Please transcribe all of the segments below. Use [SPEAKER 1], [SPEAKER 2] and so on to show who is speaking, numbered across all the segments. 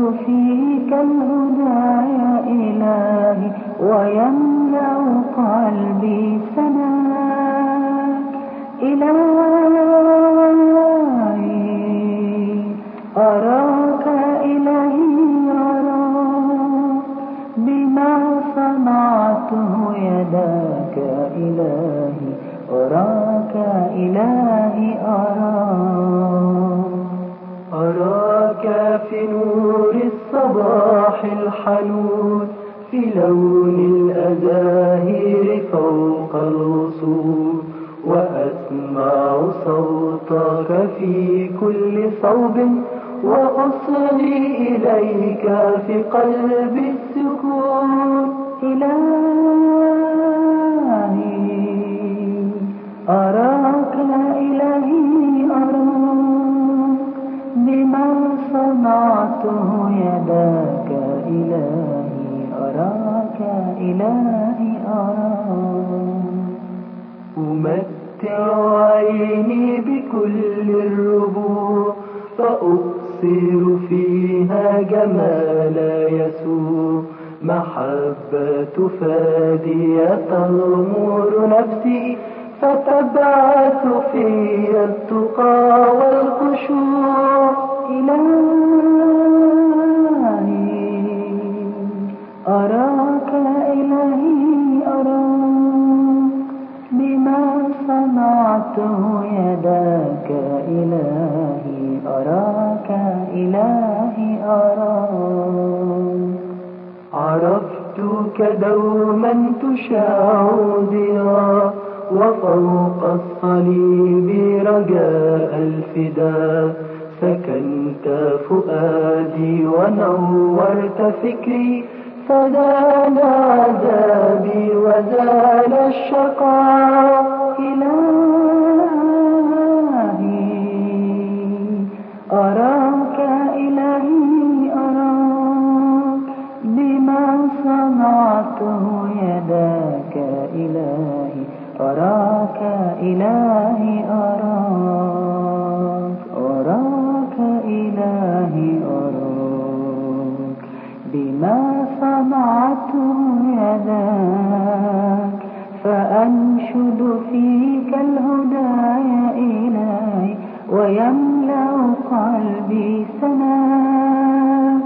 [SPEAKER 1] فيك الهدى يا إلهي ويملأ قلبي ثناك إلهي أراك إلهي أراك بما صنعته يداك إلهي أراك إلهي أراك في نور الصباح الحنون في لون الأزاهير فوق الغصون وأسمع صوتك في كل صوب وأصغي إليك في قلب السكون إلهي أراك إلهي أراك بما صنعته يداك إلهي أراك إلهي أراك أمتع عيني بكل الربوع فأبصر فيها جمال يسوع محبة فادية تغمر نفسي فتبعث في التقى والخشوع إلهي أراك إلهي أراك بما صنعته يداك إلهي أراك إلهي أراك عرفتك دوما تشاع ضياء وفوق الصليب رجاء الفداء سكنت فؤادي ونورت فكري فزال عذابي وزال الشقاء إلهي أراك إلهي أراك بما صنعته يداك إلهي أراك إلهي أراك أراك إلهي أراك بما صنعته يداك فأنشد فيك الهدى يا إلهي ويملأ قلبي ثناك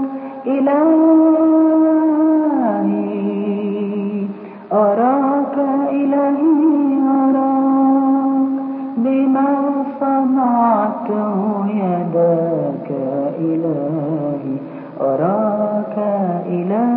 [SPEAKER 1] إلهي أراك إلهي أراك بما صنعته يداك إلهي أراك إلهي